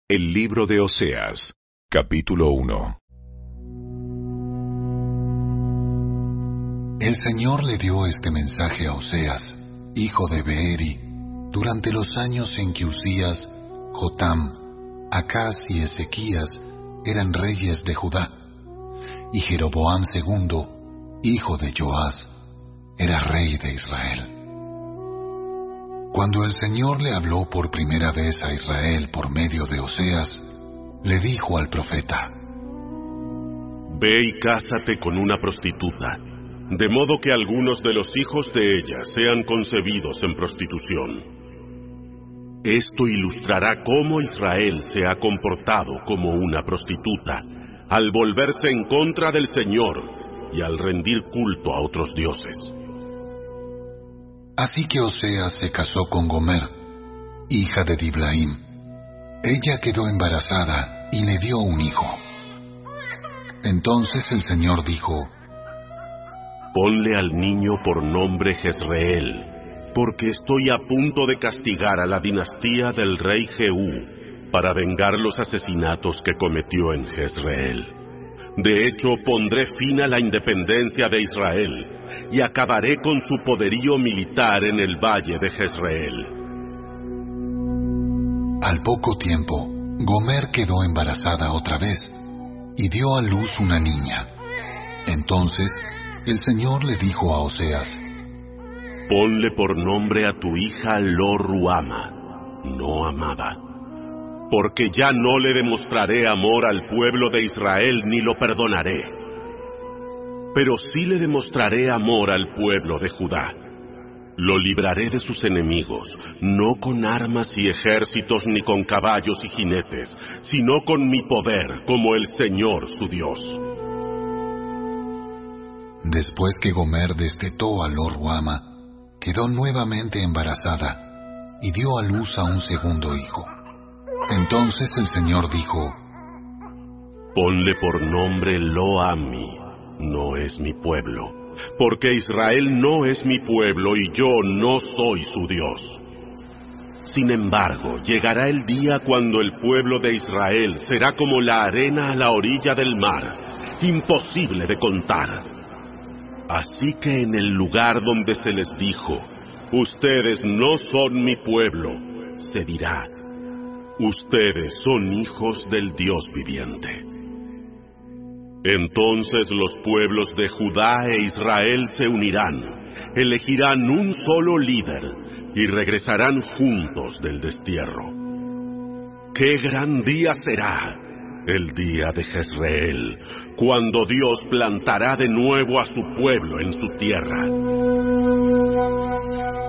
El libro de Oseas, capítulo 1. El Señor le dio este mensaje a Oseas, hijo de Beeri, durante los años en que Uzías, Jotam, Acaz y Ezequías eran reyes de Judá, y Jeroboam II, hijo de Joás, era rey de Israel. Cuando el Señor le habló por primera vez a Israel por medio de Oseas, le dijo al profeta: Ve y cásate con una prostituta, de modo que algunos de los hijos de ella sean concebidos en prostitución. Esto ilustrará cómo Israel se ha comportado como una prostituta, al volverse en contra del Señor y al rendir culto a otros dioses. Así que Oseas se casó con Gomer, hija de Diblaim. Ella quedó embarazada y le dio un hijo. Entonces el Señor dijo: Ponle al niño por nombre Jezreel, porque estoy a punto de castigar a la dinastía del rey Jehú para vengar los asesinatos que cometió en Jezreel. De hecho, pondré fin a la independencia de Israel y acabaré con su poderío militar en el valle de Jezreel. Al poco tiempo, Gomer quedó embarazada otra vez y dio a luz una niña. Entonces, el Señor le dijo a Oseas: Ponle por nombre a tu hija Lo-Ruama, no amada, porque ya no le demostraré amor al pueblo de Israel ni lo perdonaré. Pero sí le demostraré amor al pueblo de Judá. Lo libraré de sus enemigos, no con armas y ejércitos ni con caballos y jinetes, sino con mi poder como el Señor su Dios. Después que Gomer destetó a Lo-Ruama, quedó nuevamente embarazada y dio a luz a un segundo hijo. Entonces el Señor dijo: Ponle por nombre Lo-Ammi, no es mi pueblo, porque Israel no es mi pueblo y yo no soy su Dios. Sin embargo, llegará el día cuando el pueblo de Israel será como la arena a la orilla del mar, imposible de contar. Así que en el lugar donde se les dijo: ustedes no son mi pueblo, se dirá: ustedes son hijos del Dios viviente. Entonces los pueblos de Judá e Israel se unirán, elegirán un solo líder y regresarán juntos del destierro. ¡Qué gran día será! El día de Jezreel, cuando Dios plantará de nuevo a su pueblo en su tierra.